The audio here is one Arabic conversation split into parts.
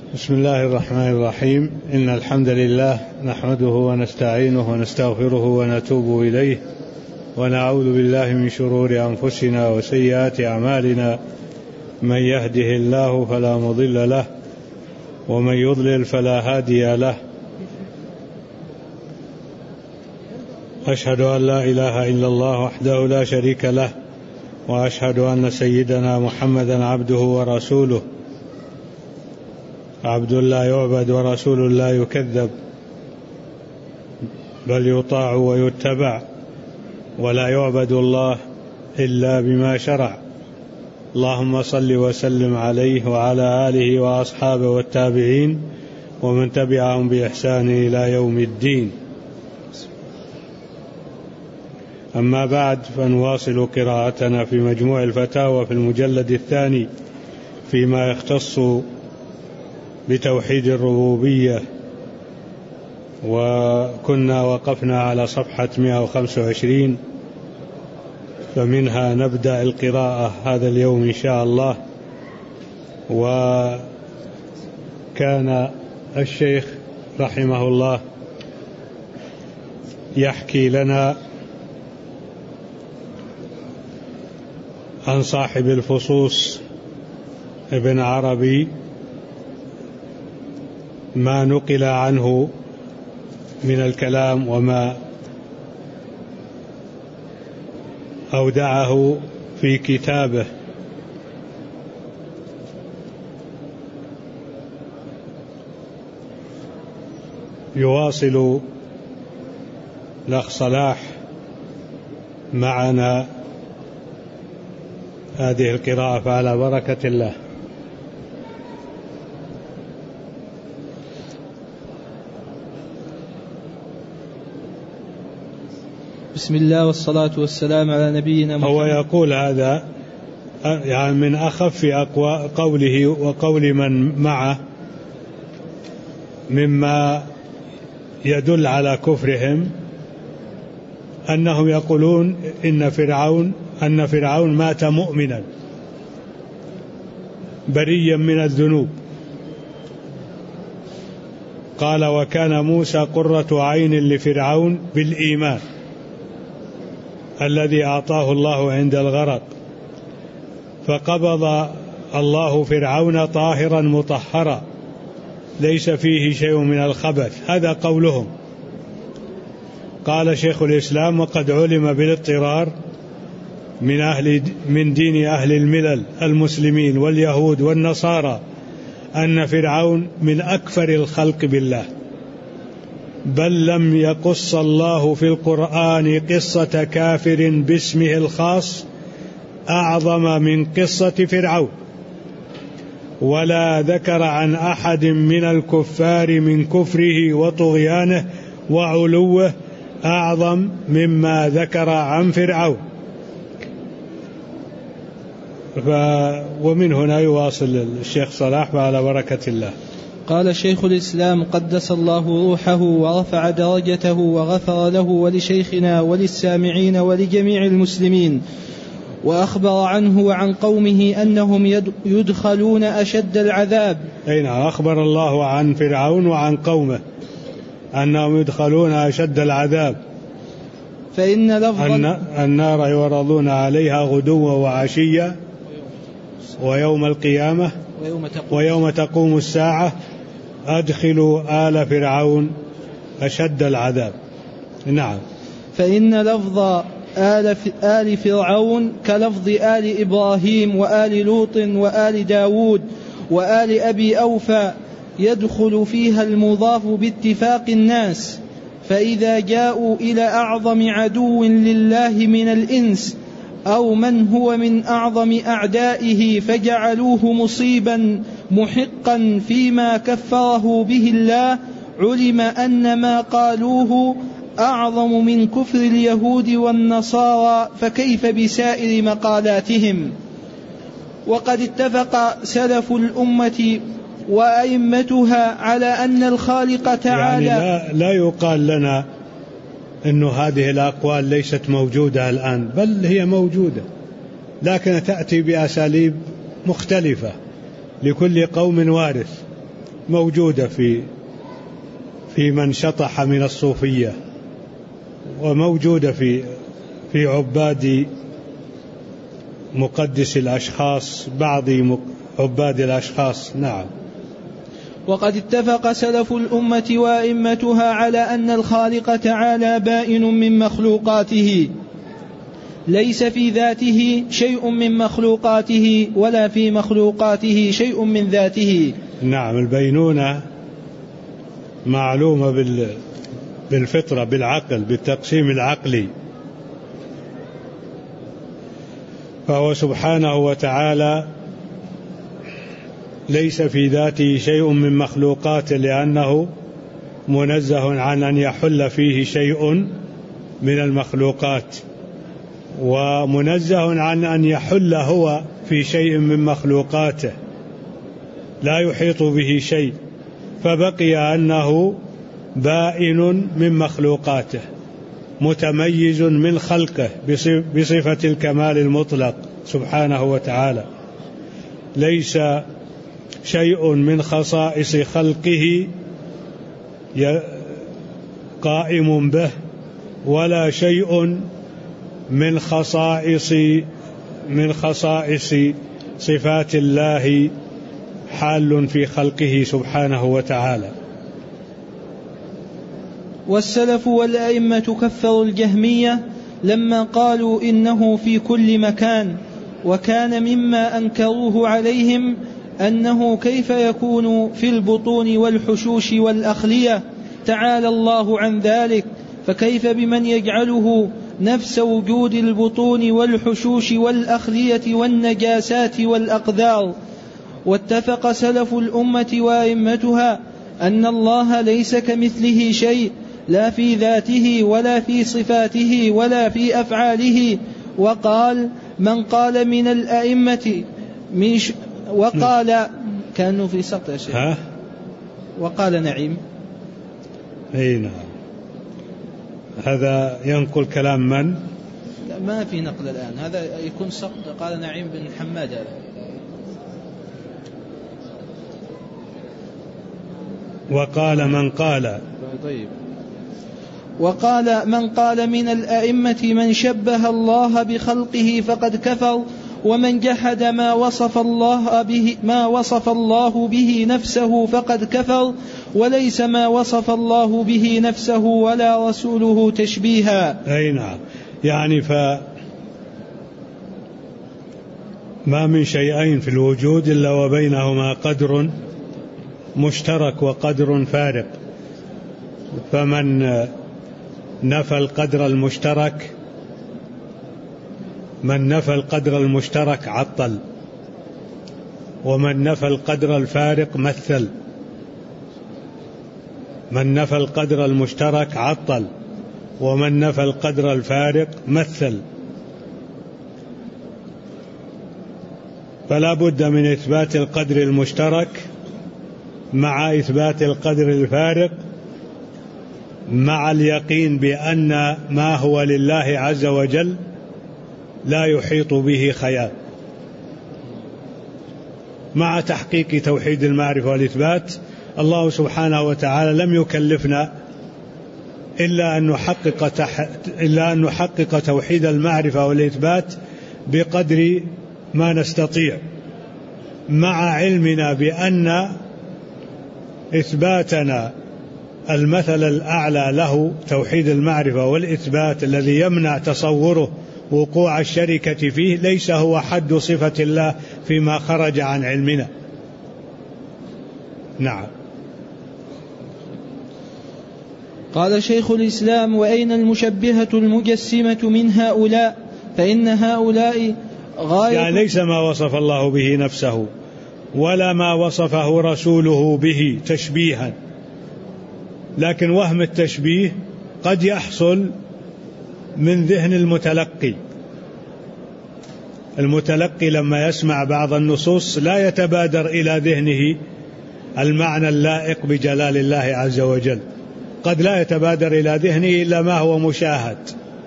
بسم الله الرحمن الرحيم. إن الحمد لله نحمده ونستعينه ونستغفره ونتوب إليه ونعوذ بالله من شرور أنفسنا وسيئات أعمالنا. من يهده الله فلا مضل له ومن يضلل فلا هادي له. أشهد أن لا إله إلا الله وحده لا شريك له وأشهد أن سيدنا محمدا عبده ورسوله، عبد لا يعبد ورسول لا يكذب، بل يطاع ويتبع، ولا يعبد الله إلا بما شرع. اللهم صل وسلم عليه وعلى آله وأصحابه والتابعين ومن تبعهم بإحسان إلى يوم الدين. أما بعد، فنواصل قراءتنا في مجموع الفتاوى في المجلد الثاني فيما يختص بتوحيد الربوبية، وكنا وقفنا على صفحة 125، فمنها نبدأ القراءة هذا اليوم إن شاء الله. وكان الشيخ رحمه الله يحكي لنا عن صاحب الفصوص ابن عربي ما نقل عنه من الكلام وما أودعه في كتابه. يواصل الأخ صلاح معنا هذه القراءة، فعلى بركة الله. بسم الله والصلاة والسلام على نبينا محمد. هو يقول هذا يعني من أخف قوله وقول من معه مما يدل على كفرهم، أنهم يقولون أن فرعون مات مؤمنا بريا من الذنوب. قال: وكان موسى قرة عين لفرعون بالإيمان الذي أعطاه الله عند الغرق، فقبض الله فرعون طاهرا مطهرا ليس فيه شيء من الخبث. هذا قولهم. قال شيخ الإسلام: وقد علم بالاضطرار من دين أهل الملل المسلمين واليهود والنصارى أن فرعون من أكفر الخلق بالله، بل لم يقص الله في القرآن قصة كافر باسمه الخاص أعظم من قصة فرعون، ولا ذكر عن أحد من الكفار من كفره وطغيانه وعلوه أعظم مما ذكر عن فرعون. ومن هنا يواصل الشيخ صلاح وعلى بركة الله. قال شيخ الإسلام قدس الله روحه ورفع درجته وغفر له ولشيخنا وللسامعين ولجميع المسلمين، وأخبر عنه وعن قومه أنهم يدخلون أشد العذاب. أخبر الله عن فرعون وعن قومه أنهم يدخلون أشد العذاب، فإن لفظ النار يعرضون عليها غدوا وعشيا ويوم القيامة ويوم تقوم الساعة أدخلوا آل فرعون أشد العذاب. نعم. فإن لفظ آل فرعون كلفظ آل إبراهيم وآل لوط وآل داود وآل أبي أوفى، يدخل فيها المضاف باتفاق الناس، فإذا جاءوا إلى أعظم عدو لله من الإنس أو من هو من أعظم أعدائه فجعلوه مصيبا محقا فيما كفره به الله، علم أن ما قالوه أعظم من كفر اليهود والنصارى، فكيف بسائر مقالاتهم؟ وقد اتفق سلف الأمة وأئمتها على أن الخالق تعالى يعني لا يقال لنا أن هذه الأقوال ليست موجودة الآن، بل هي موجودة، لكن تأتي بأساليب مختلفة، لكل قوم وارث. موجودة في من شطح من الصوفية، وموجودة في عباد مقدس الأشخاص، بعض عباد الأشخاص. نعم. وقد اتفق سلف الأمة وأئمتها على أن الخالق تعالى بائن من مخلوقاته، ليس في ذاته شيء من مخلوقاته ولا في مخلوقاته شيء من ذاته. نعم، البينونة معلومة بالفطرة، بالعقل، بالتقسيم العقلي. فهو سبحانه وتعالى ليس في ذاته شيء من مخلوقاته، لأنه منزه عن أن يحل فيه شيء من المخلوقات، ومنزه عن أن يحل هو في شيء من مخلوقاته، لا يحيط به شيء، فبقي أنه بائن من مخلوقاته، متميز من خلقه بصفة الكمال المطلق سبحانه وتعالى. ليس شيء من خصائص خلقه قائم به، ولا شيء من خصائص صفات الله حال في خلقه سبحانه وتعالى. والسلف والأئمة كفروا الجهمية لما قالوا إنه في كل مكان، وكان مما أنكروه عليهم أنه كيف يكون في البطون والحشوش والأخلية، تعالى الله عن ذلك، فكيف بمن يجعله نفس وجود البطون والحشوش والأخلية والنجاسات والأقذار. واتفق سلف الأمة وأئمتها أن الله ليس كمثله شيء، لا في ذاته ولا في صفاته ولا في أفعاله. وقال من قال من الأئمة وقال كانوا في سقط يا شيخ. وقال نعيم. أي نعم. هذا ينقل كلام من؟ لا، ما في نقل الآن، هذا يكون سقط. قال نعيم بن حماد هذا. وقال من قال. طيب. وقال من قال من الأئمة من شبه الله بخلقه فقد كفر، ومن جحد ما وصف الله به نفسه فقد كفر، وليس ما وصف الله به نفسه ولا رسوله تشبيها. أي نعم. يعني ما من شيئين في الوجود إلا وبينهما قدر مشترك وقدر فارق، فمن نفى القدر المشترك عطل، ومن نفى القدر الفارق مثل. من نفى القدر المشترك عطل، ومن نفى القدر الفارق مثل. فلا بد من إثبات القدر المشترك مع إثبات القدر الفارق، مع اليقين بأن ما هو لله عز وجل لا يحيط به خيال، مع تحقيق توحيد المعرفة والإثبات. الله سبحانه وتعالى لم يكلفنا إلا أن نحقق توحيد المعرفة والإثبات بقدر ما نستطيع، مع علمنا بأن إثباتنا المثل الأعلى له توحيد المعرفة والإثبات الذي يمنع تصوره وقوع الشركة فيه ليس هو حد صفة الله فيما خرج عن علمنا. نعم. قال شيخ الإسلام: وأين المشبهة المجسمة من هؤلاء؟ فإن هؤلاء غاية، يعني ليس ما وصف الله به نفسه ولا ما وصفه رسوله به تشبيها، لكن وهم التشبيه قد يحصل من ذهن المتلقي لما يسمع بعض النصوص لا يتبادر إلى ذهنه المعنى اللائق بجلال الله عز وجل، قد لا يتبادر إلى ذهنه إلا ما هو مشاهد،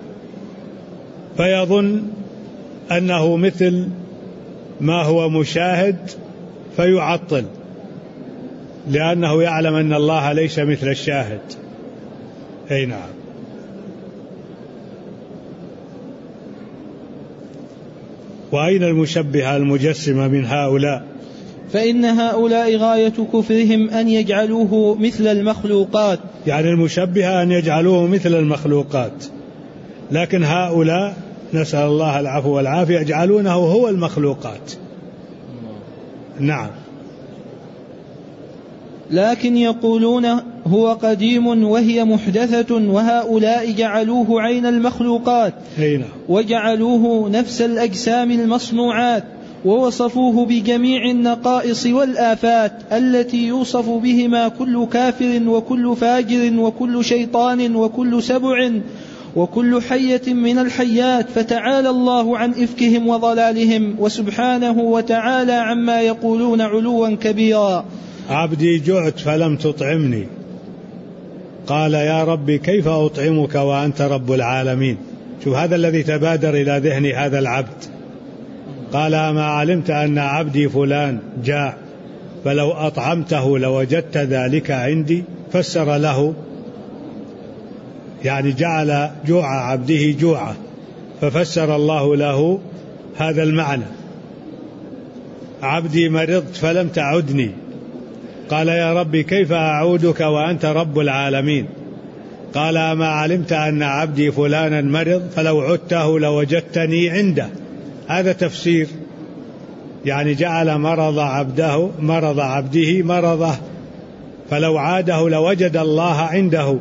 فيظن أنه مثل ما هو مشاهد فيعطل. لأنه يعلم أن الله ليس مثل الشاهد. أي نعم. وأين المشبهة المجسمة من هؤلاء؟ فإن هؤلاء غاية كفرهم أن يجعلوه مثل المخلوقات، يعني المشبهة أن يجعلوه مثل المخلوقات، لكن هؤلاء نسأل الله العفو والعافية يجعلونه هو المخلوقات. نعم. لكن يقولون هو قديم وهي محدثة، وهؤلاء جعلوه عين المخلوقات وجعلوه نفس الأجسام المصنوعات، ووصفوه بجميع النقائص والآفات التي يوصف بهما كل كافر وكل فاجر وكل شيطان وكل سبع وكل حية من الحيات، فتعالى الله عن إفكهم وضلالهم، وسبحانه وتعالى عما يقولون علوا كبيرا. عبدي جعت فلم تطعمني، قال يا ربي كيف أطعمك وأنت رب العالمين. شوف هذا الذي تبادر إلى ذهن هذا العبد. قال ما علمت أن عبدي فلان جاع فلو أطعمته لوجدت ذلك عندي. فسر له، يعني جعل جوع عبده جوعه، ففسر الله له هذا المعنى. عبدي مرضت فلم تعدني، قال يا ربي كيف أعودك وأنت رب العالمين. قال ما علمت أن عبدي فلانا مرض فلو عدته لوجدتني عنده. هذا تفسير، يعني جعل مرض عبده مرضه، فلو عاده لوجد الله عنده.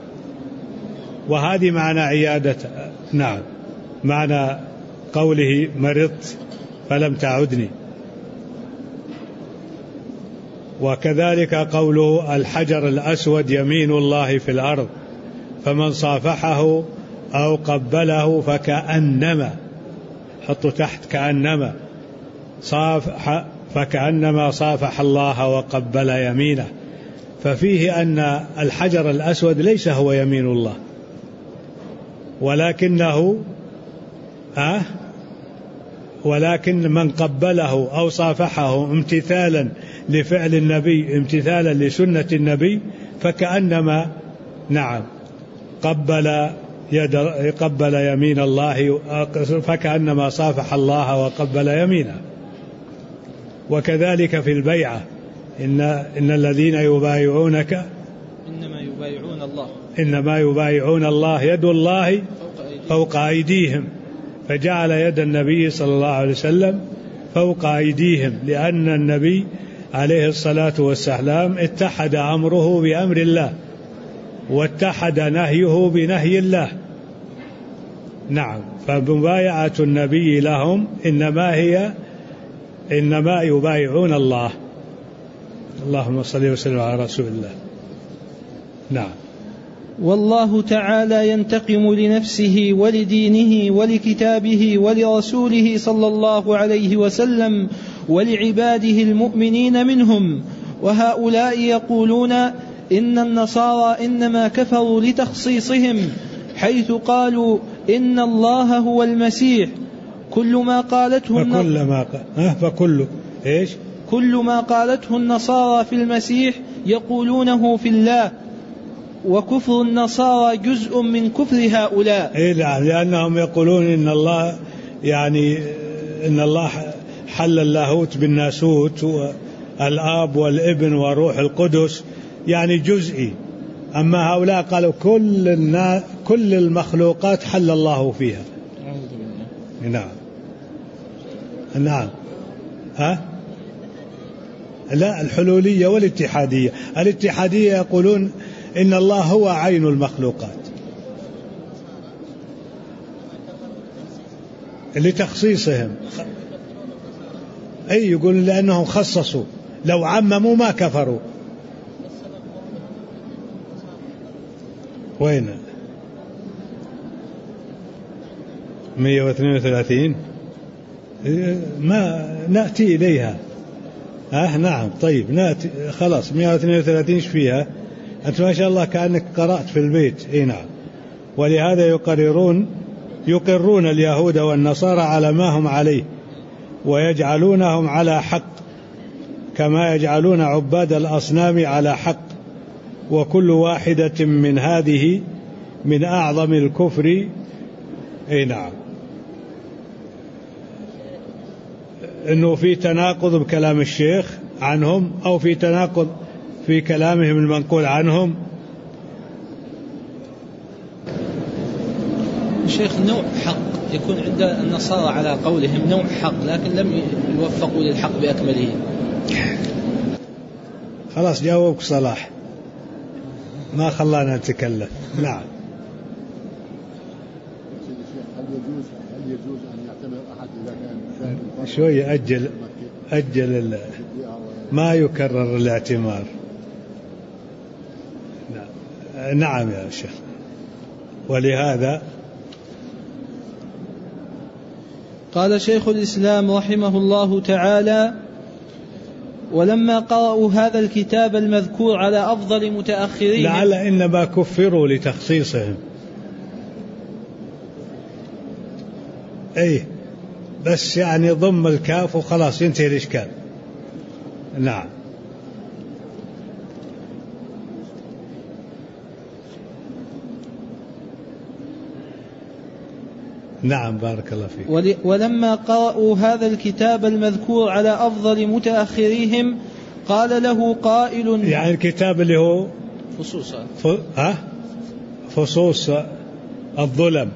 وهذه معنى عيادته. نعم، معنى قوله مرضت فلم تعدني. وكذلك قوله الحجر الأسود يمين الله في الأرض فمن صافحه أو قبله فكأنما، حطوا تحت كأنما، فكأنما صافح الله وقبل يمينه. ففيه أن الحجر الأسود ليس هو يمين الله، ولكن من قبله أو صافحه امتثالا لفعل النبي، امتثالا لسنة النبي، فكأنما نعم قبل يمين الله، فكأنما صافح الله وقبل يمينه. وكذلك في البيعة إن الذين يبايعونك إنما يبايعون الله يد الله فوق أيديهم، فجعل يد النبي صلى الله عليه وسلم فوق أيديهم، لأن النبي عليه الصلاة والسلام اتحد أمره بأمر الله واتحد نهيه بنهي الله. نعم، فمبايعة النبي لهم إنما يبايعون الله. اللهم صل وسلم على رسول الله. نعم. والله تعالى ينتقم لنفسه ولدينه ولكتابه ولرسوله صلى الله عليه وسلم ولعباده المؤمنين منهم. وهؤلاء يقولون إن النصارى إنما كفروا لتخصيصهم، حيث قالوا إن الله هو المسيح. كل ما قالته النصارى في المسيح يقولونه في الله، وكفر النصارى جزء من كفر هؤلاء. لأنهم يقولون إن الله حل اللاهوت بالناسوت، والآب والابن وروح القدس، يعني جزئي. أما هؤلاء قالوا كل المخلوقات حل الله فيها. نعم. لا، الحلولية والاتحادية. الاتحادية يقولون إن الله هو عين المخلوقات لتخصيصهم. أي يقول لأنهم خصصوا، لو عمموا ما كفروا. وين 132 ما نأتي إليها. نعم طيب نأتي خلاص. 132 ايش فيها؟ أنت ما شاء الله كأنك قرأت في البيت. نعم. ولهذا يقرون اليهود والنصارى على ما هم عليه ويجعلونهم على حق، كما يجعلون عباد الأصنام على حق، وكل واحدة من هذه من أعظم الكفر. أي نعم، إنه في تناقض بكلام الشيخ عنهم أو في تناقض في كلامهم المنقول عنهم. الشيخ نوع حق يكون عند النصارى على قولهم نوع حق، لكن لم يوفقوا للحق بأكمله. خلاص جاوبك صلاح، ما خلانا نتكلم. نعم. هل يجوز أن يعتبر أحد إذا كان شوية أجل ما يكرر الاعتمار. نعم يا شيخ. ولهذا قال شيخ الإسلام رحمه الله تعالى: ولما قرأوا هذا الكتاب المذكور على أفضل متأخرين، لعل إنما كفروا لتخصيصهم. أي بس يعني ضم الكاف وخلاص ينتهي الإشكال. نعم. نعم بارك الله فيك. ولما قرأوا هذا الكتاب المذكور على أفضل متأخريهم قال له قائل، يعني الكتاب اللي هو فصوص الظلم،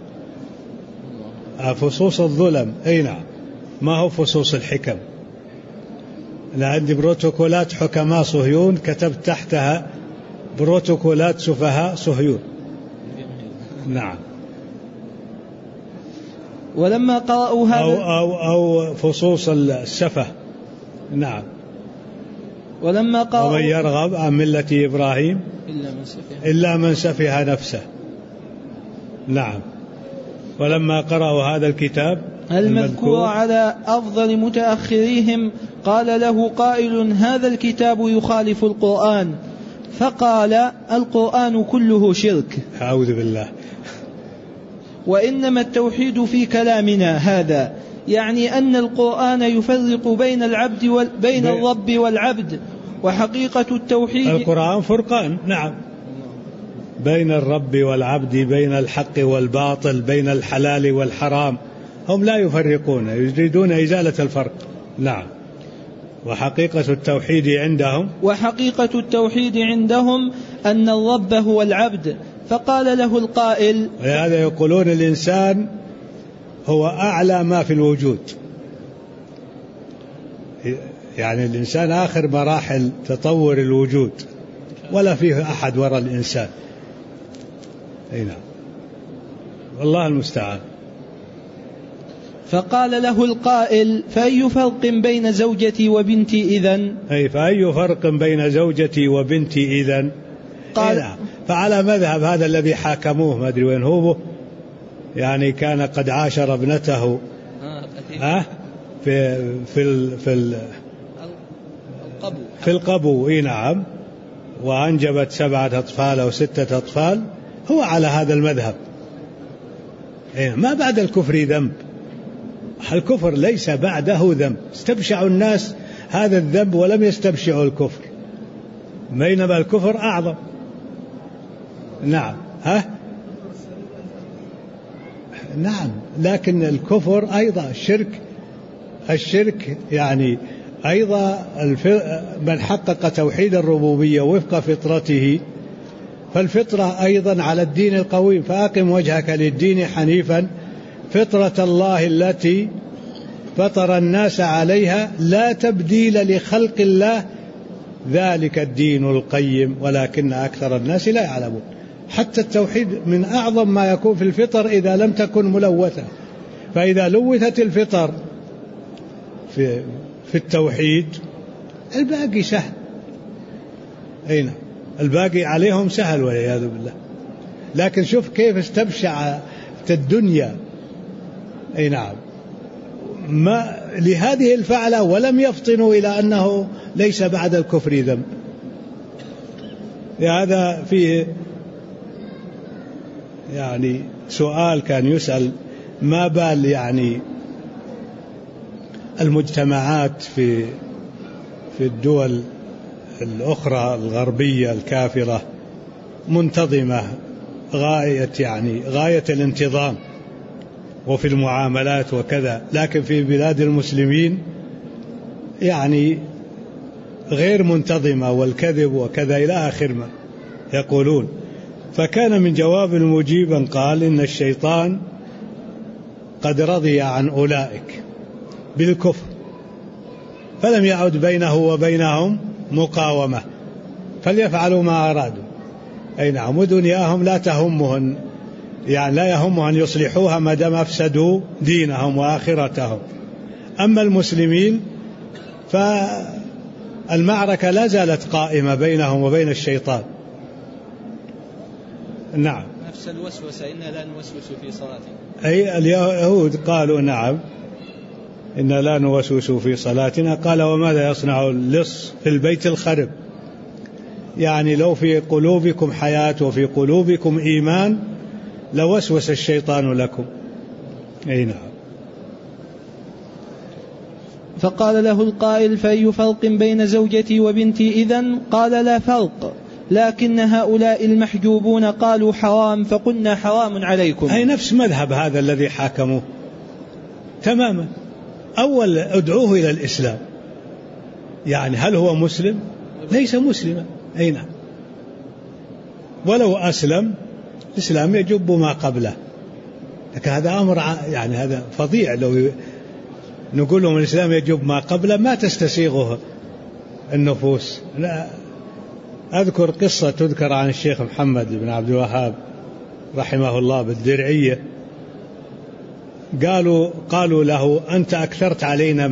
فصوص الظلم. أي نعم، ما هو فصوص الحكم. أنا عندي بروتوكولات حكماء صهيون كتبت تحتها بروتوكولات سفهاء صهيون. نعم. ولما قرأوا هذا أو فصوص السفه. نعم. ولما قرأوا ومن يرغب عن ملة إبراهيم إلا من سفه نفسه. نعم. ولما قرأوا هذا الكتاب المذكور على أفضل متأخريهم قال له قائل: هذا الكتاب يخالف القرآن. فقال: القرآن كله شرك. أعوذ بالله. وإنما التوحيد في كلامنا هذا، يعني أن القرآن يفرق بين العبد بين الرب والعبد، وحقيقة التوحيد القرآن فرقان. نعم، بين الرب والعبد، بين الحق والباطل، بين الحلال والحرام. هم لا يفرقون، يريدون إزالة الفرق. نعم. وحقيقة التوحيد عندهم أن الرب هو العبد. فقال له القائل، ولهذا يقولون الإنسان هو أعلى ما في الوجود، يعني الإنسان آخر مراحل تطور الوجود، ولا فيه أحد وراء الإنسان. أي نعم، والله المستعان. فقال له القائل: فأي فرق بين زوجتي وبنتي إذن؟ أي فأي فرق بين زوجتي وبنتي إذن؟ قال فعلى مذهب هذا الذي حاكموه، ما أدري وين هو، يعني كان قد عاشر ابنته في القبو. إيه نعم. وأنجبت 7 أطفال أو 6 أطفال. هو على هذا المذهب. ما بعد الكفر ذنب، الكفر ليس بعده ذنب. استبشعوا الناس هذا الذنب ولم يستبشعوا الكفر، بينما الكفر أعظم. نعم. نعم، لكن الكفر أيضا الشرك يعني أيضا من حقق توحيد الربوبية وفق فطرته، فالفطرة أيضا على الدين القويم. فأقم وجهك للدين حنيفا فطرة الله التي فطر الناس عليها لا تبديل لخلق الله ذلك الدين القيم ولكن أكثر الناس لا يعلمون. حتى التوحيد من أعظم ما يكون في الفطر إذا لم تكن ملوثة، فإذا لوثت الفطر في التوحيد الباقي سهل. أين الباقي عليهم سهل والعياذ بالله. لكن شوف كيف استبشع الدنيا. أي نعم، ما لهذه الفعلة ولم يفطنوا إلى أنه ليس بعد الكفر ذنب. هذا فيه يعني سؤال كان يسأل: ما بال يعني المجتمعات في في الدول الأخرى الغربية الكافرة منتظمة غاية الانتظام وفي المعاملات وكذا، لكن في بلاد المسلمين يعني غير منتظمة والكذب وكذا إلى آخر ما يقولون. فكان من جواب المجيب قال إن الشيطان قد رضي عن أولئك بالكفر فلم يعد بينه وبينهم مقاومة فليفعلوا ما أرادوا. أي نعم، ودنياهم لا تهمهم، يعني لا يهم أن يصلحوها ما دام أفسدوا دينهم وآخرتهم. أما المسلمين فالمعركة لا زالت قائمة بينهم وبين الشيطان. نعم، نفس الوسوسة إنا لا نوسوس في صلاتنا. أي اليهود قالوا نعم إنا لا نوسوس في صلاتنا. قال وماذا يصنع اللص في البيت الخرب؟ يعني لو في قلوبكم حياة وفي قلوبكم إيمان لوسوس الشيطان لكم. أي نعم. فقال له القائل فأي فرق بين زوجتي وبنتي إذن؟ قال لا فرق، لكن هؤلاء المحجوبون قالوا حرام فقلنا حرام عليكم. أي نفس مذهب هذا الذي حاكموه تماما. أول ادعوه إلى الإسلام، يعني هل هو مسلم؟ ليس مسلما. أي نعم، ولو أسلم الإسلام يجب ما قبله، لكن هذا أمر يعني هذا فظيع. لو نقول لهم الإسلام يجب ما قبله ما تستسيغه النفوس. لا، أذكر قصة تذكر عن الشيخ محمد بن عبد الوهاب رحمه الله بالدرعية. قالوا له أنت أكثرت علينا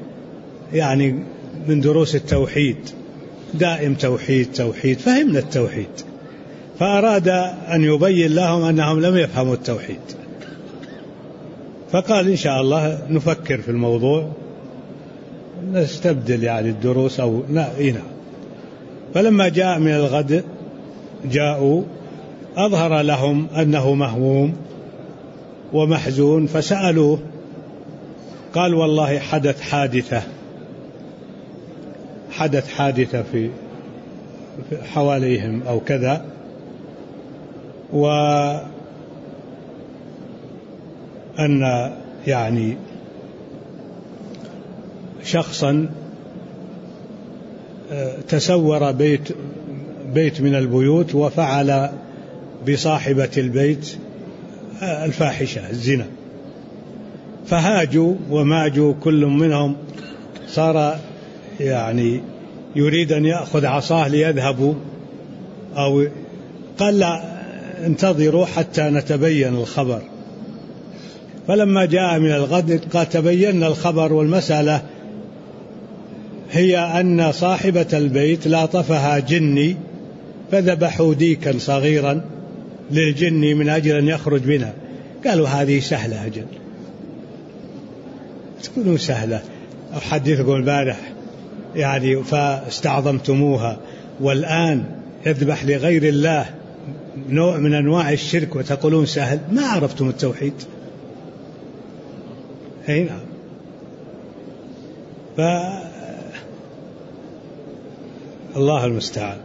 من دروس التوحيد، دائم توحيد. فهمنا التوحيد، فأراد أن يبين لهم أنهم لم يفهموا التوحيد، فقال إن شاء الله نفكر في الموضوع نستبدل الدروس أو لا. فلما جاء من الغد جاءوا أظهر لهم أنه مهموم ومحزون، فسألوه قال والله حدث حادثة في حواليهم أو كذا، وأن شخصا تسور بيت من البيوت وفعل بصاحبة البيت الفاحشة الزنا، فهاجوا وماجوا، كل منهم صار يريد أن يأخذ عصاه ليذهبوا، أو قال لا انتظروا حتى نتبين الخبر. فلما جاء من الغد قال تبينا الخبر، والمسألة هي أن صاحبة البيت لاطفها جني فذبحوا ديكا صغيرا للجني من أجل أن يخرج منها. قالوا هذه سهلة أجل، تكونوا سهلة. أحدثكم البارح فاستعظمتموها، والآن يذبح لغير الله نوع من أنواع الشرك وتقولون سهل. ما عرفتم التوحيد. أي نعم. الله المستعان.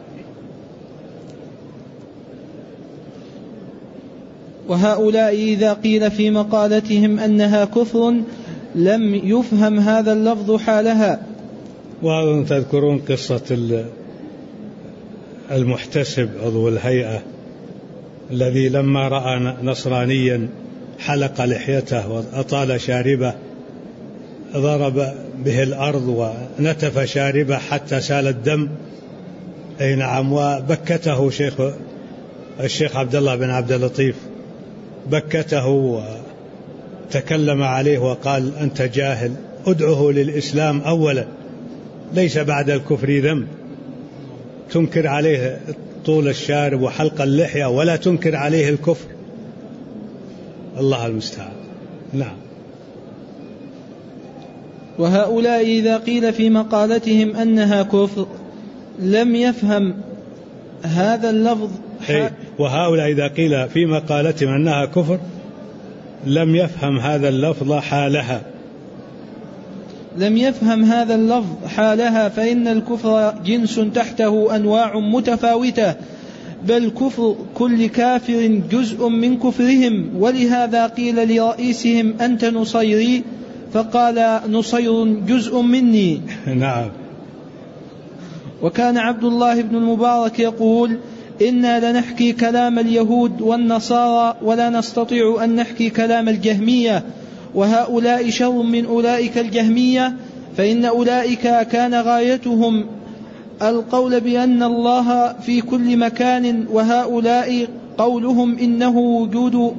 وهؤلاء إذا قيل في مقالتهم أنها كفر لم يفهم هذا اللفظ حالها. وأظن تذكرون قصة المحتسب عضو الهيئة الذي لما رأى نصرانيا حلق لحيته وأطال شاربه ضرب به الأرض ونتف شاربه حتى سال الدم. أي نعم. وبكته الشيخ عبد الله بن عبد اللطيف، بكته وتكلم عليه وقال أنت جاهل، ادعه للإسلام أولا، ليس بعد الكفر ذنب. تنكر عليه طول الشارب وحلق اللحية ولا تنكر عليه الكفر. الله المستعان. نعم. وهؤلاء إذا قيل في مقالتهم أنها كفر لم يفهم هذا اللفظ. وهؤلاء إذا قيل في مقالتهم أنها كفر لم يفهم هذا اللفظ حالها. لم يفهم هذا اللفظ حالها، فإن الكفر جنس تحته أنواع متفاوتة، بل كفر كل كافر جزء من كفرهم. ولهذا قيل لرئيسهم أنت نصيري، فقال نصير جزء مني. نعم. وكان عبد الله بن المبارك يقول إنا لنحكي كلام اليهود والنصارى ولا نستطيع أن نحكي كلام الجهمية، وهؤلاء شر من أولئك الجهمية، فإن أولئك كان غايتهم القول بأن الله في كل مكان، وهؤلاء قولهم إنه وجود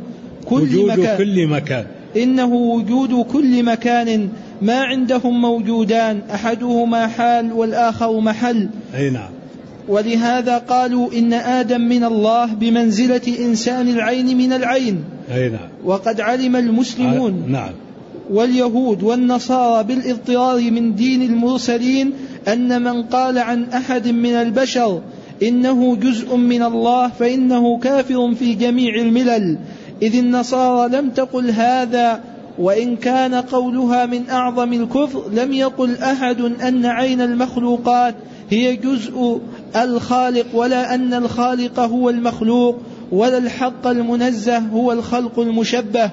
كل مكان ما عندهم موجودان، أحدهما حال والآخر محل. أي نعم. ولهذا قالوا إن آدم من الله بمنزلة إنسان العين من العين. أي نعم. وقد علم المسلمون نعم. واليهود والنصارى بالاضطرار من دين المرسلين أن من قال عن أحد من البشر إنه جزء من الله فإنه كافر في جميع الملل، إذ النصارى لم تقل هذا، وإن كان قولها من أعظم الكفر. لم يقل أحد أن عين المخلوقات هي جزء الخالق، ولا أن الخالق هو المخلوق، ولا الحق المنزه هو الخلق المشبه.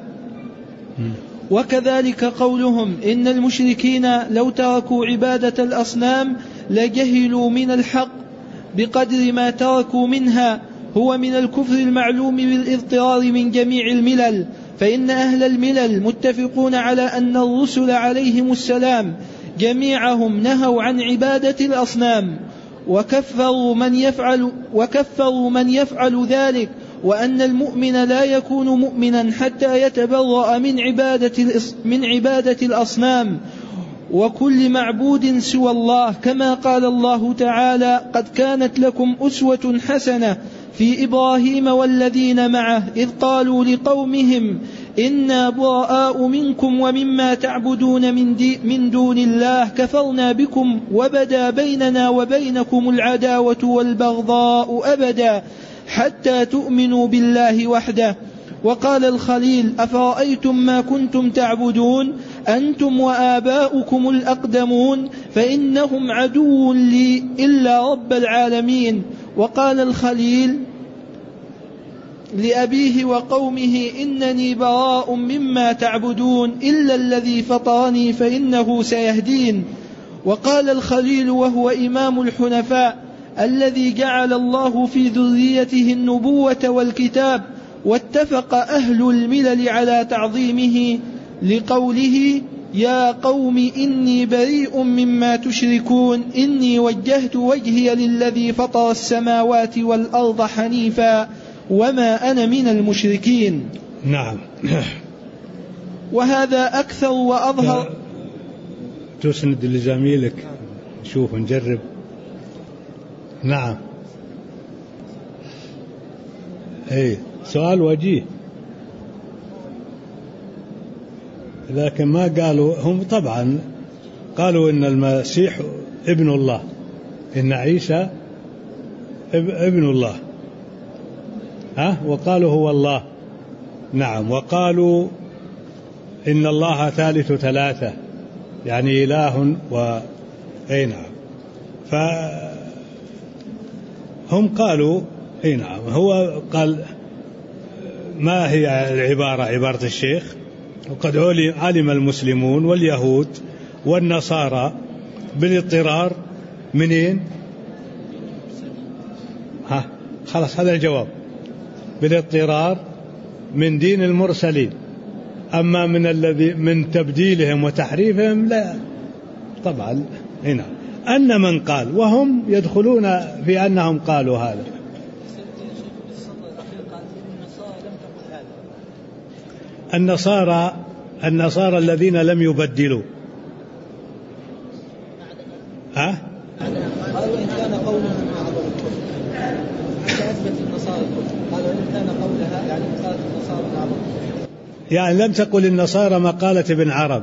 وكذلك قولهم إن المشركين لو تركوا عبادة الأصنام لجهلوا من الحق بقدر ما تركوا منها، هو من الكفر المعلوم بالاضطرار من جميع الملل، فإن أهل الملل متفقون على أن الرسل عليهم السلام جميعهم نهوا عن عبادة الأصنام، وكفروا من يفعل ذلك، وأن المؤمن لا يكون مؤمنا حتى يتبرأ من عبادة الأصنام وكل معبود سوى الله، كما قال الله تعالى قد كانت لكم أسوة حسنة في إبراهيم والذين معه إذ قالوا لقومهم إنا براء منكم ومما تعبدون من دون الله كفرنا بكم وبدا بيننا وبينكم العداوة والبغضاء أبدا حتى تؤمنوا بالله وحده. وقال الخليل أفرأيتم ما كنتم تعبدون أنتم وآباؤكم الأقدمون فإنهم عدو لي إلا رب العالمين. وقال الخليل لأبيه وقومه إنني براء مما تعبدون إلا الذي فطرني فإنه سيهدين. وقال الخليل وهو إمام الحنفاء الذي جعل الله في ذريته النبوة والكتاب، واتفق أهل الملل على تعظيمه لقوله يا قوم إني بريء مما تشركون إني وجهت وجهي للذي فطر السماوات والأرض حنيفا وما أنا من المشركين. نعم. وهذا أكثر وأظهر. تسند لزميلك شوف نجرب. نعم. سؤال وجيه، لكن ما قالوا هم. طبعا قالوا إن المسيح ابن الله، إن عيسى ابن الله، وقالوا هو الله. نعم. وقالوا إن الله ثالث ثلاثة، يعني إله نعم. فهم قالوا نعم. هو قال ما هي العبارة عبارة الشيخ؟ وقد علم المسلمون واليهود والنصارى بالاضطرار منين؟ خلاص هذا الجواب، بالاضطرار من دين المرسلين. أما من تبديلهم وتحريفهم لا. طبعا هنا أن من قال، وهم يدخلون في أنهم قالوا هذا. النصارى الذين لم يبدلوا. قالوا إن كان قولها من أعظم الكفر، حتى أثبت النصارى الكفر. قالوا إن كان قولها يعني قالت النصارى من أعظم الكفر، يعني لم تقل النصارى مقالة ابن عربي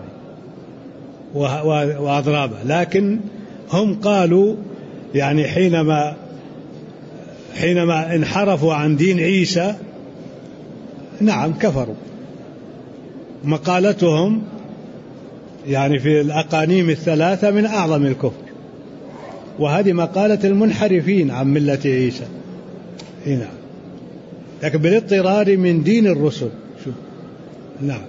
وأضرابه، لكن هم قالوا يعني حينما انحرفوا عن دين عيسى نعم كفروا. مقالتهم يعني في الأقانيم الثلاثة من أعظم الكفر، وهذه مقالة المنحرفين عن ملة عيسى هنا، لكن بالاضطرار من دين الرسل. نعم.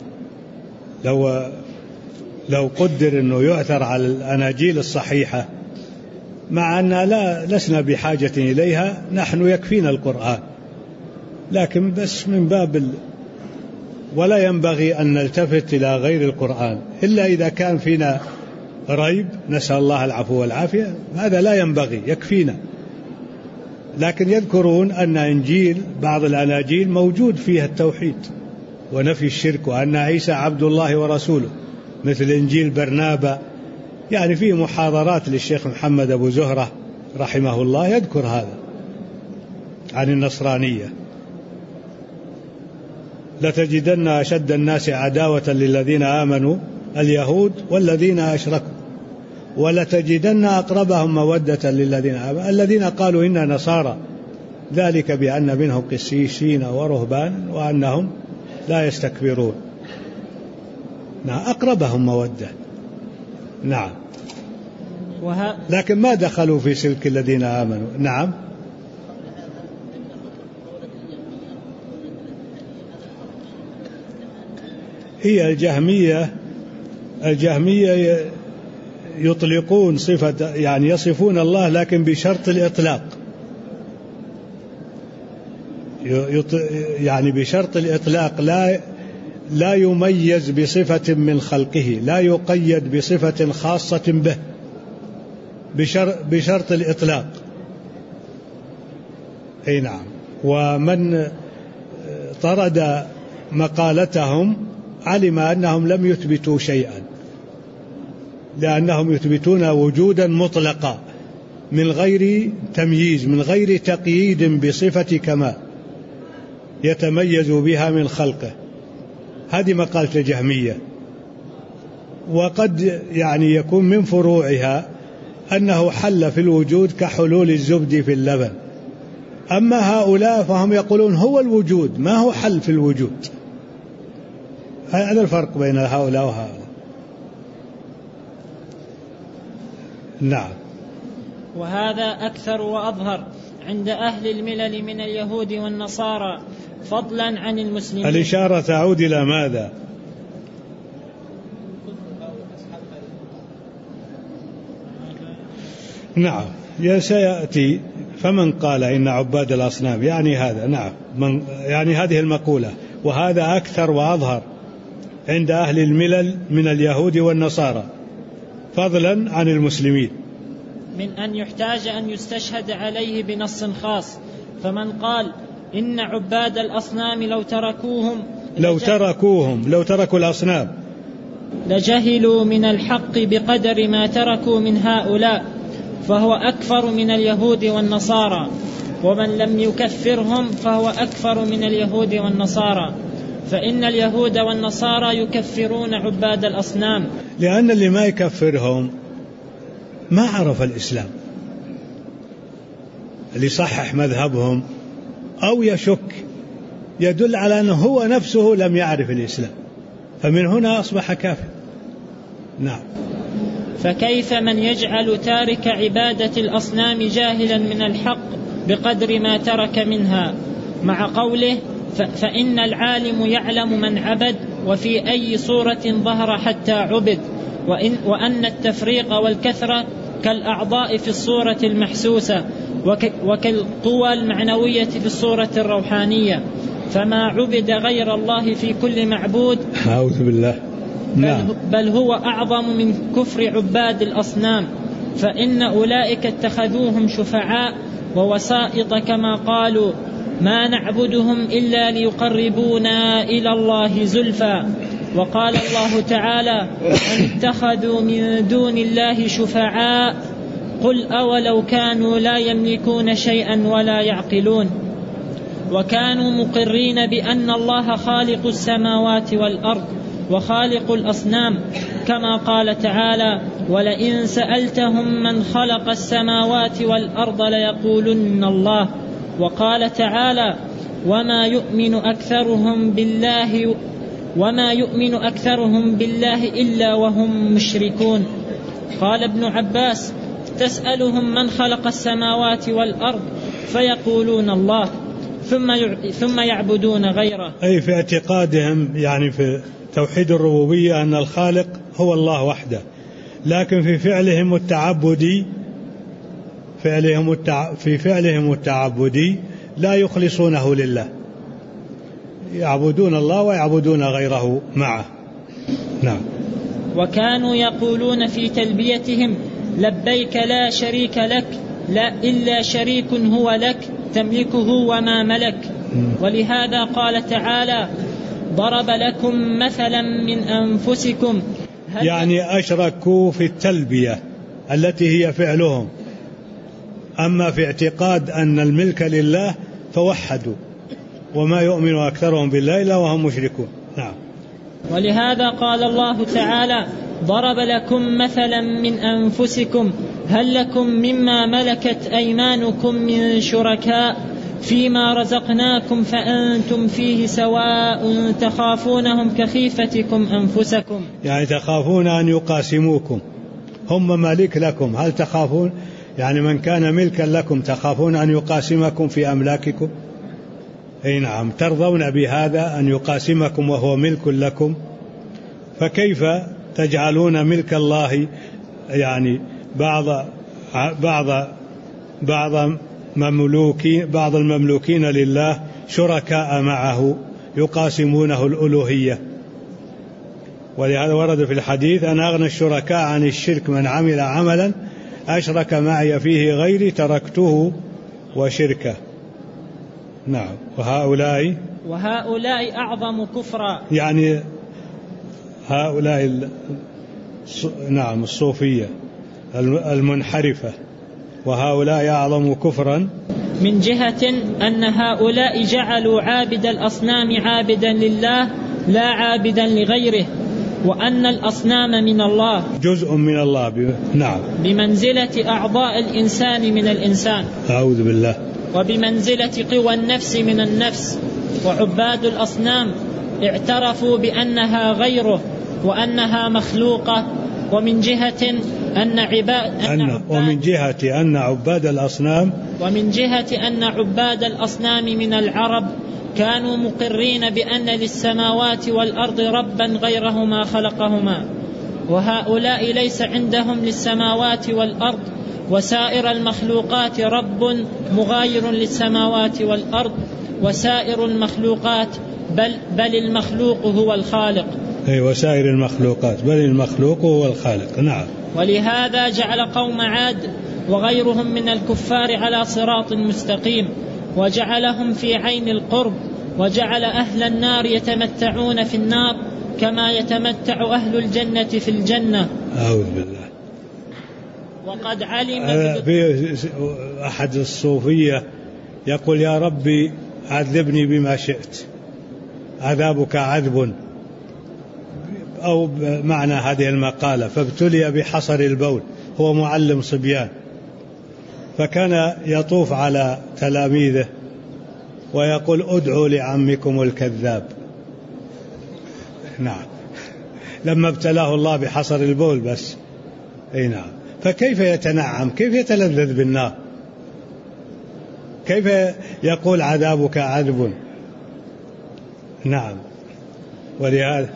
لو قدر أنه يؤثر على الأناجيل الصحيحة، مع أننا لسنا بحاجة إليها، نحن يكفينا القرآن، لكن بس من باب ولا ينبغي أن نلتفت إلى غير القرآن إلا إذا كان فينا ريب، نسأل الله العفو والعافية، هذا لا ينبغي، يكفينا. لكن يذكرون أن إنجيل بعض الأناجيل موجود فيها التوحيد ونفي الشرك، وأن عيسى عبد الله ورسوله، مثل إنجيل برنابا. يعني فيه محاضرات للشيخ محمد أبو زهرة رحمه الله يذكر هذا عن النصرانية. لتجدن أشد الناس عداوة للذين آمنوا اليهود والذين أشركوا، ولتجدن أقربهم مودة للذين آمنوا الذين قالوا إنا نصارى، ذلك بأن منهم قسيسين ورهبان وأنهم لا يستكبرون. نعم، أقربهم مودة. نعم، لكن ما دخلوا في سلك الذين آمنوا. نعم. هي الجهمية يطلقون صفة، يعني يصفون الله لكن بشرط الإطلاق، يعني بشرط الإطلاق، لا يميز بصفة من خلقه، لا يقيد بصفة خاصة به، بشرط الإطلاق. أي نعم. ومن طرد مقالتهم علم أنهم لم يثبتوا شيئا، لأنهم يثبتون وجودا مطلقا من غير تمييز، من غير تقييد بصفة كمال يتميز بها من خلقه. هذه مقالة الجهمية. وقد يعني يكون من فروعها أنه حل في الوجود كحلول الزبد في اللبن. أما هؤلاء فهم يقولون هو الوجود، ما هو حل في الوجود. هذا الفرق بين هؤلاء وهؤلاء. نعم. وهذا أكثر وأظهر عند أهل الملل من اليهود والنصارى فضلا عن المسلمين. الإشارة تعود إلى ماذا؟ نعم، سيأتي. فمن قال إن عباد الأصنام، يعني هذا. نعم، يعني هذه المقولة. وهذا أكثر وأظهر عند أهل الملل من اليهود والنصارى فضلا عن المسلمين، من أن يحتاج أن يستشهد عليه بنص خاص. فمن قال إن عباد الأصنام لو تركوا الأصنام لجهلوا من الحق بقدر ما تركوا من هؤلاء، فهو أكفر من اليهود والنصارى. ومن لم يكفرهم فهو أكفر من اليهود والنصارى، فإن اليهود والنصارى يكفرون عباد الأصنام، لأن اللي ما يكفرهم ما عرف الإسلام، اللي صحح مذهبهم أو يشك يدل على أنه هو نفسه لم يعرف الإسلام، فمن هنا أصبح كافر. نعم. فكيف من يجعل تارك عبادة الأصنام جاهلا من الحق بقدر ما ترك منها، مع قوله فإن العالم يعلم من عبد وفي أي صورة ظهر حتى عبد، وأن التفريق والكثرة كالأعضاء في الصورة المحسوسة وكالقوى المعنوية في الصورة الروحانية، فما عبد غير الله في كل معبود أعوذ بالله. بل هو أعظم من كفر عباد الأصنام، فإن أولئك اتخذوهم شفعاء ووسائط كما قالوا ما نعبدهم إلا ليقربونا إلى الله زلفى. وقال الله تعالى أن اتخذوا من دون الله شفعاء قل أولو كانوا لا يملكون شيئا ولا يعقلون. وكانوا مقرين بأن الله خالق السماوات والأرض وخالق الأصنام، كما قال تعالى ولئن سألتهم من خلق السماوات والأرض ليقولن الله. وقال تعالى وما يؤمن أكثرهم بالله وما يؤمن أكثرهم بالله إلا وهم مشركون. قال ابن عباس: تسألهم من خلق السماوات والأرض فيقولون الله ثم يعبدون غيره. أي في اعتقادهم يعني في توحيد الربوبية أن الخالق هو الله وحده، لكن في فعلهم التعبدي لا يخلصونه لله، يعبدون الله ويعبدون غيره معه. نعم. وكانوا يقولون في تلبيتهم: لبيك لا شريك لك لا إلا شريك هو لك تملكه وما ملك. ولهذا قال تعالى: ضرب لكم مثلا من أنفسكم. يعني أشركوا في التلبية التي هي فعلهم، أما في اعتقاد أن الملك لله فوحدوا، وما يؤمن أكثرهم بالله إلا وهم مشركون. نعم. ولهذا قال الله تعالى: ضرب لكم مثلا من أنفسكم هل لكم مما ملكت أيمانكم من شركاء فيما رزقناكم فأنتم فيه سواء تخافونهم كخيفتكم أنفسكم. يعني تخافون أن يقاسموكم، هم مالك لكم، هل تخافون يعني من كان ملكا لكم تخافون أن يقاسمكم في أملاككم؟ أي نعم، ترضون بهذا أن يقاسمكم وهو ملك لكم، فكيف تجعلون ملك الله يعني بعض المملوكين لله شركاء معه يقاسمونه الألوهية. ولهذا ورد في الحديث: أنا أغنى الشركاء عن الشرك من عمل عملا أشرك معي فيه غيري تركته وشركه. نعم. وهؤلاء أعظم كفرا، يعني هؤلاء نعم الصوفية المنحرفة، وهؤلاء أعظم كفرا من جهة أن هؤلاء جعلوا عابد الأصنام عابدا لله لا عابدا لغيره، وأن الأصنام من الله، جزء من الله. نعم. بمنزلة أعضاء الإنسان من الإنسان، أعوذ بالله، وبمنزلة قوى النفس من النفس. وعباد الأصنام اعترفوا بأنها غيره وأنها مخلوقة. ومن جهة أن عباد الأصنام من العرب كانوا مقرين بأن للسماوات والأرض ربا غيره ما خلقهما، وهؤلاء ليس عندهم للسماوات والأرض وسائر المخلوقات رب مغاير للسماوات والأرض وسائر المخلوقات، بل المخلوق هو الخالق. أي وسائر المخلوقات، بل المخلوق هو الخالق. نعم. ولهذا جعل قوم عاد وغيرهم من الكفار على صراط مستقيم، وجعلهم في عين القرب، وجعل أهل النار يتمتعون في النار كما يتمتع أهل الجنة في الجنة. أعوذ بالله. وقد علم في أحد الصوفية يقول: يا ربي عذبني بما شئت، عذابك عذب، أو معنى هذه المقالة: فابتلي بحصر البول. هو معلم صبيان، فكان يطوف على تلاميذه ويقول: ادعوا لعمكم الكذاب. نعم. لما ابتلاه الله بحصر البول بس. أي نعم. فكيف يتنعم؟ كيف يتلذذ بالنار؟ كيف يقول عذابك عذب؟ نعم. ولهذا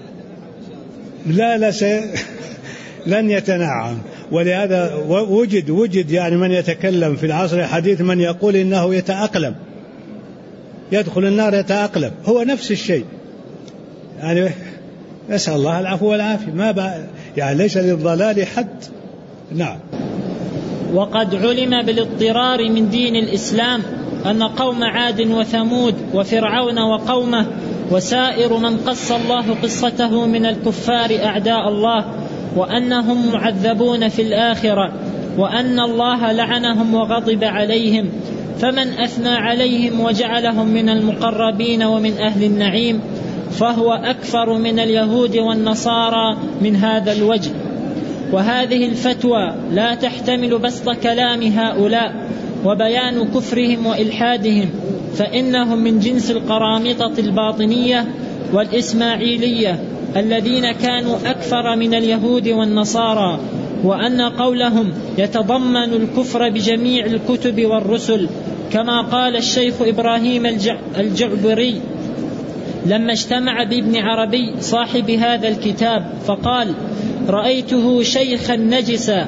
لن يتنعم. ولهذا وجد يعني من يتكلم في العصر الحديث من يقول إنه يتأقلم، يدخل النار يتأقلم، هو نفس الشيء، يعني نسأل الله العفو والعافية، يعني ليس للضلال حد. نعم. وقد علم بالاضطرار من دين الإسلام أن قوم عاد وثمود وفرعون وقومه وسائر من قص الله قصته من الكفار أعداء الله، وأنهم معذبون في الآخرة، وأن الله لعنهم وغضب عليهم، فمن أثنى عليهم وجعلهم من المقربين ومن أهل النعيم فهو أكفر من اليهود والنصارى من هذا الوجه. وهذه الفتوى لا تحتمل بسط كلام هؤلاء وبيان كفرهم وإلحادهم، فإنهم من جنس القرامطة الباطنية والإسماعيلية الذين كانوا أكثر من اليهود والنصارى، وأن قولهم يتضمن الكفر بجميع الكتب والرسل، كما قال الشيخ إبراهيم الجعبري لما اجتمع بابن عربي صاحب هذا الكتاب فقال: رأيته شيخا نجسا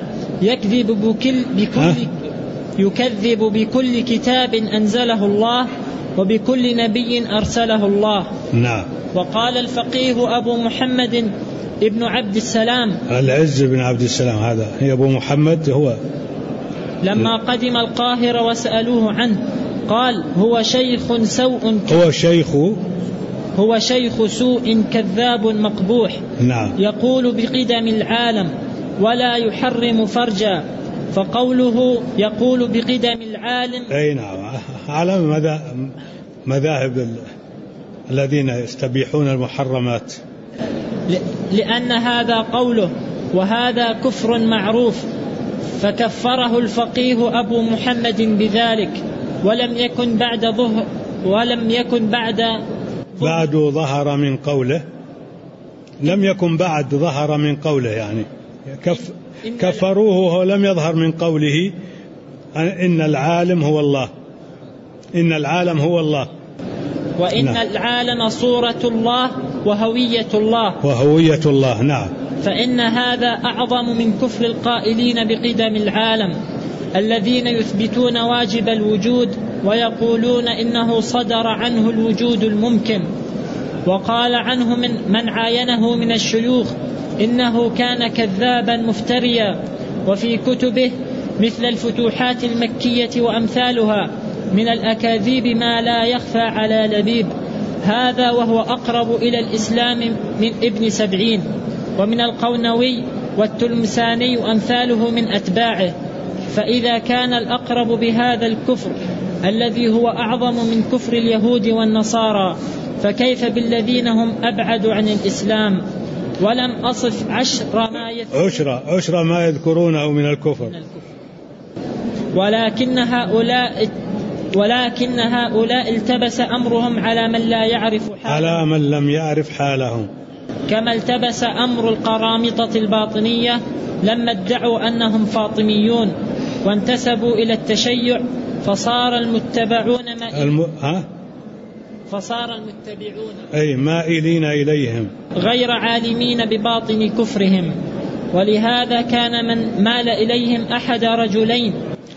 يكذب بكل كتاب أنزله الله وبكل نبي أرسله الله. نعم. وقال الفقيه أبو محمد ابن عبد السلام العز بن عبد السلام، هذا هي أبو محمد، هو لما قدم القاهرة وسألوه عنه قال: هو شيخ سوء كذاب مقبوح. نعم. يقول بقدم العالم ولا يحرم فرجا، فقوله يقول بقدم العالم أي نعم، على مذاهب الذين يستبيحون المحرمات، لأن هذا قوله وهذا كفر معروف، فكفره الفقيه أبو محمد بذلك، ولم يكن بعد ظهر من قوله، لم يكن بعد ظهر من قوله، يعني كفروه ولم يظهر من قوله إن العالم هو الله، إن العالم هو الله، وإن العالم صورة الله وهوية الله. نعم. فإن هذا أعظم من كفر القائلين بقدم العالم الذين يثبتون واجب الوجود ويقولون إنه صدر عنه الوجود الممكن. وقال عنه من عاينه من الشيوخ إنه كان كذابا مفتريا، وفي كتبه مثل الفتوحات المكية وأمثالها من الأكاذيب ما لا يخفى على لبيب. هذا وهو أقرب إلى الإسلام من ابن سبعين، ومن القونوي والتلمساني وأمثاله من أتباعه. فإذا كان الأقرب بهذا الكفر الذي هو أعظم من كفر اليهود والنصارى، فكيف بالذين هم أبعد عن الإسلام؟ ولم أصف عشر ما يذكرونه من الكفر. ولكن هؤلاء التبس أمرهم على من لا يعرف حالهم، على من لم يعرف حالهم، كما التبس أمر القرامطة الباطنية لما ادعوا أنهم فاطميون وانتسبوا إلى التشيع، فصار المتبعون مائلين إليهم غير عالمين بباطن كفرهم. ولهذا كان من مال إليهم أحد رجلين،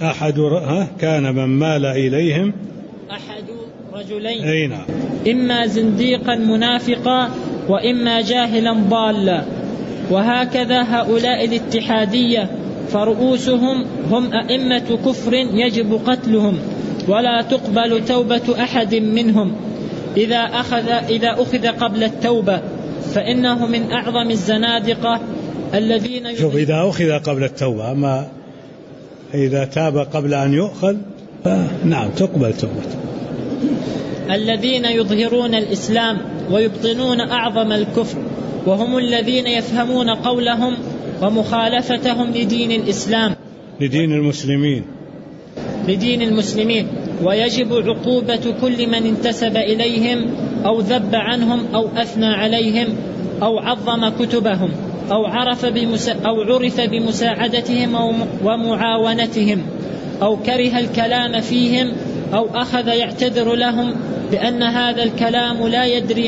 أي نعم، إما زنديقا منافقا وإما جاهلا ضالا. وهكذا هؤلاء الاتحادية، فرؤوسهم هم أئمة كفر يجب قتلهم، ولا تقبل توبة أحد منهم إذا أخذ قبل التوبة، فإنه من أعظم الزنادقة الذين إذا أخذ قبل التوبة، أما إذا تاب قبل أن يؤخذ نعم تقبل توبته. الذين يظهرون الإسلام ويبطنون أعظم الكفر، وهم الذين يفهمون قولهم ومخالفتهم لدين الإسلام، لدين المسلمين. ويجب عقوبة كل من انتسب إليهم أو ذب عنهم أو أثنى عليهم أو عظم كتبهم أو عرف بمساعدتهم ومعاونتهم أو كره الكلام فيهم أو أخذ يعتذر لهم بأن هذا الكلام لا يدرى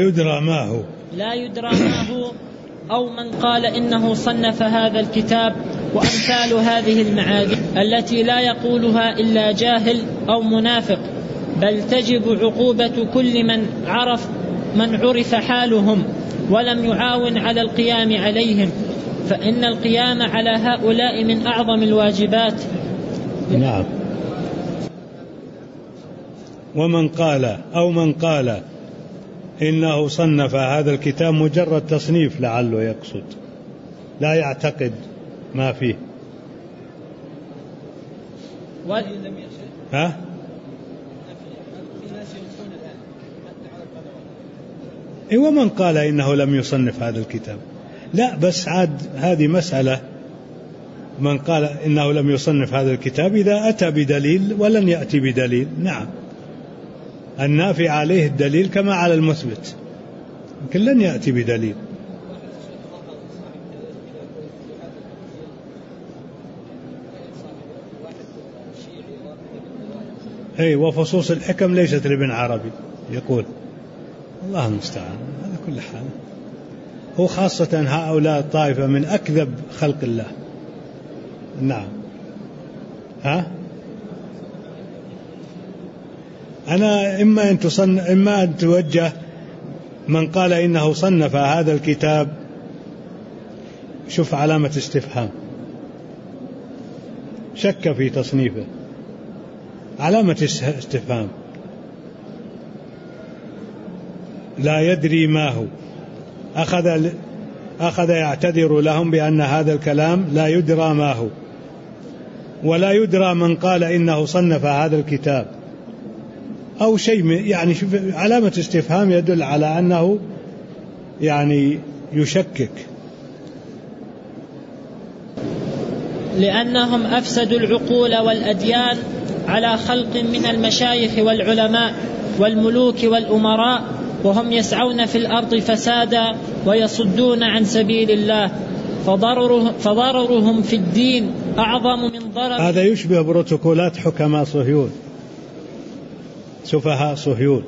ما هو أو من قال إنه صنف هذا الكتاب، وأمثال هذه المعادي التي لا يقولها إلا جاهل أو منافق. بل تجب عقوبة كل من عرف حالهم ولم يعاون على القيام عليهم، فإن القيام على هؤلاء من أعظم الواجبات. نعم. ومن قال إنه صنف هذا الكتاب مجرد تصنيف لعله يقصد، لا يعتقد ما فيه. ومن قال إنه لم يصنف هذا الكتاب، لا بس عاد هذه مسألة. من قال إنه لم يصنف هذا الكتاب إذا أتى بدليل ولن يأتي بدليل، نعم، النافي عليه الدليل كما على المثبت. لكن لن يأتي بدليل. أي وفصوص الحكم ليست لابن عربي يقول. الله المستعان. على كل حال هو خاصة هؤلاء الطائفة من أكذب خلق الله. نعم. أنا إما أن توجه من قال إنه صنف هذا الكتاب، شوف علامة استفهام، شك في تصنيفه، علامة استفهام، لا يدري ما هو. أخذ يعتذر لهم بأن هذا الكلام لا يدرى ما هو، ولا يدرى من قال إنه صنف هذا الكتاب أو شيء، يعني شوف علامة استفهام يدل على أنه يعني يشكك. لأنهم أفسدوا العقول والأديان على خلق من المشايخ والعلماء والملوك والأمراء، وهم يسعون في الأرض فسادا ويصدون عن سبيل الله، فضررهم في الدين أعظم من ضرر. هذا يشبه بروتوكولات حكماء صهيون، سفهاء صهيون،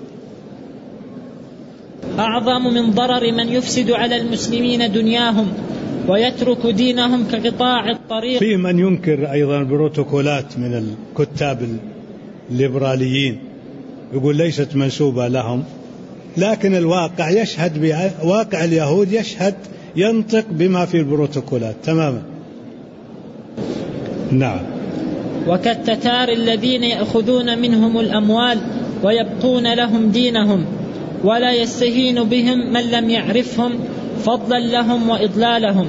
أعظم من ضرر من يفسد على المسلمين دنياهم ويترك دينهم كقطاع الطريق. في من ينكر أيضا البروتوكولات من الكتاب الليبراليين، يقول ليست منسوبة لهم، لكن الواقع يشهد، واقع اليهود يشهد، ينطق بما في البروتوكولات تماما. نعم. وكالتتار الذين يأخذون منهم الأموال ويبقون لهم دينهم، ولا يستهين بهم من لم يعرفهم فضلا لهم وإضلالهم.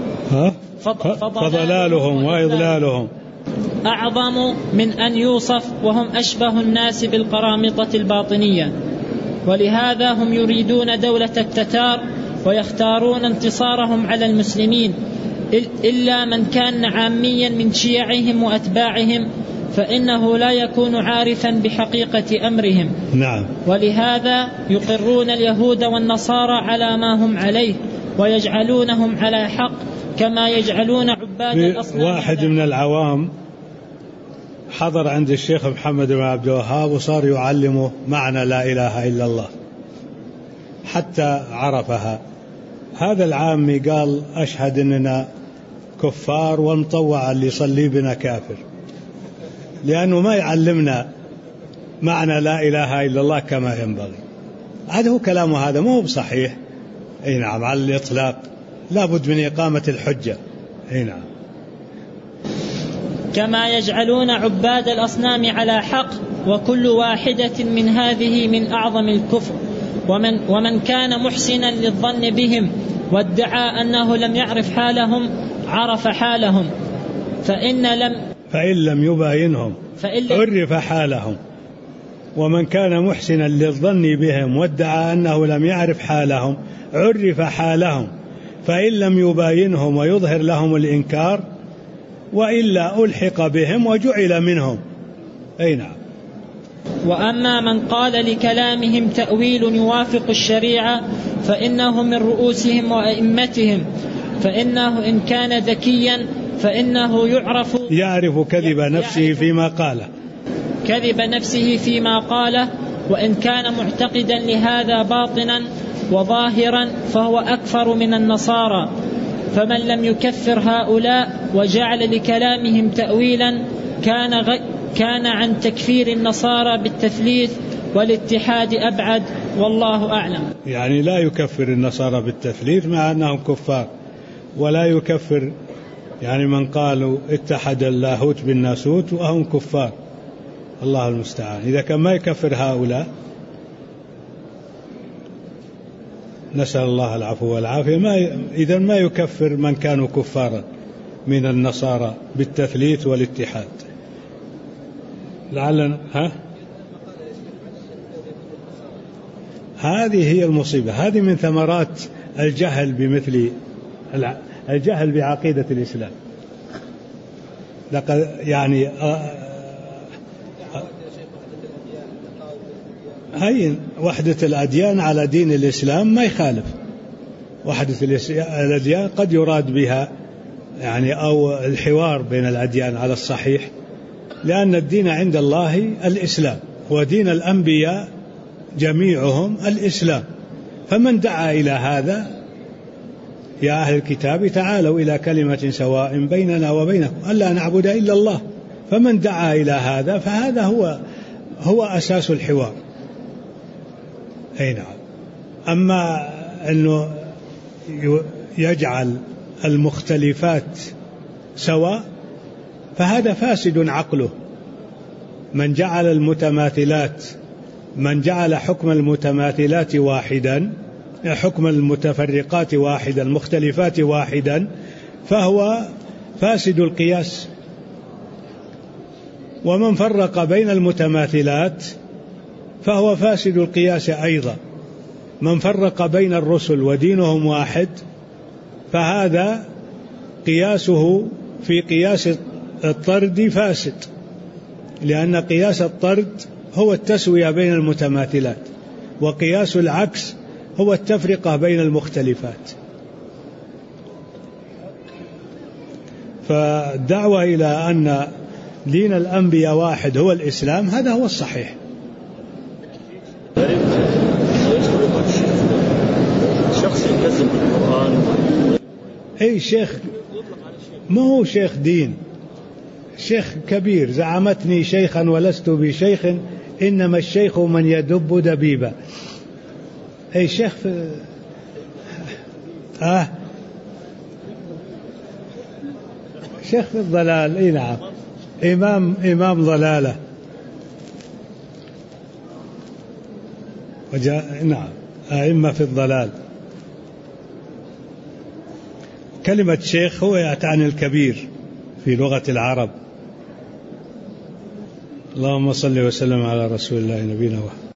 فضلالهم وإضلالهم أعظم من أن يوصف، وهم أشبه الناس بالقرامطة الباطنية. ولهذا هم يريدون دولة التتار ويختارون انتصارهم على المسلمين، إلا من كان عاميا من شيعهم وأتباعهم فإنه لا يكون عارفا بحقيقة أمرهم. نعم. ولهذا يقرون اليهود والنصارى على ما هم عليه ويجعلونهم على حق، كما يجعلون عباد الأصنام. واحد من العوام حضر عند الشيخ محمد بن عبد الوهاب وصار يعلمه معنى لا إله إلا الله حتى عرفها. هذا العامي قال أشهد أننا كفار والمطوع اللي يصلي بنا كافر، لأنه ما يعلمنا معنى لا إله إلا الله كما ينبغي. هذا هو كلامه، هذا مو بصحيح. أي نعم، على الإطلاق لا بد من إقامة الحجة. أي نعم. كما يجعلون عباد الأصنام على حق، وكل واحدة من هذه من أعظم الكفر. ومن كان محسنا للظن بهم وادعى أنه لم يعرف حالهم عرف حالهم، فإن لم يباينهم عرف حالهم. ومن كان محسنا للظن بهم وادعى أنه لم يعرف حالهم عرف حالهم، فإن لم يباينهم ويظهر لهم الإنكار وإلا ألحق بهم وجعل منهم. أي نعم. وأما من قال لكلامهم تأويل يوافق الشريعة فإنه من رؤوسهم وأئمتهم، فإنه إن كان ذكيا فإنه يعرف كذب نفسه فيما قاله، وإن كان معتقدا لهذا باطنا وظاهرا فهو أكفر من النصارى. فمن لم يكفر هؤلاء وجعل لكلامهم تأويلا كان عن تكفير النصارى بالتثليث والاتحاد أبعد، والله أعلم. يعني لا يكفر النصارى بالتثليث مع أنهم كفار، ولا يكفر يعني من قالوا اتحد اللاهوت بالناسوت وهم كفار. الله المستعان. إذا كان ما يكفر هؤلاء نسأل الله العفو والعافية، إذا ما يكفر من كانوا كفارا من النصارى بالتثليث والاتحاد. لعلنا هذه هي المصيبة، هذه من ثمرات الجهل بعقيدة الإسلام. لقد يعني هين وحدة الأديان على دين الإسلام ما يخالف. وحدة الأديان قد يراد بها يعني أو الحوار بين الأديان على الصحيح، لأن الدين عند الله الإسلام، ودين الأنبياء جميعهم الإسلام. فمن دعا إلى هذا يا أهل الكتاب تعالوا إلى كلمة سواء بيننا وبينكم ألا نعبد إلا الله، فمن دعا إلى هذا فهذا هو أساس الحوار. أي نعم. أما أنه يجعل المختلفات سواء فهذا فاسد عقله. من جعل حكم المتماثلات واحدا، حكم المتفرقات واحدا، المختلفات واحدا، فهو فاسد القياس. ومن فرق بين المتماثلات فهو فاسد القياس أيضا. من فرق بين الرسل ودينهم واحد فهذا قياسه في قياس الطرد فاسد، لأن قياس الطرد هو التسوية بين المتماثلات، وقياس العكس هو التفرقة بين المختلفات. فالدعوة إلى أن دين الأنبياء واحد هو الإسلام هذا هو الصحيح. شخص يكذب القرآن أي شيخ ما هو شيخ دين، شيخ كبير. زعمتني شيخا ولست بشيخ، إنما الشيخ من يدب دبيبا. أي شيخ شيخ في الضلال. إيه نعم، إمام ضلالة. نعم، أئمة في الضلال. كلمة شيخ هو تعني الكبير في لغة العرب. اللهم صل وسلم على رسول الله نبينا محمد.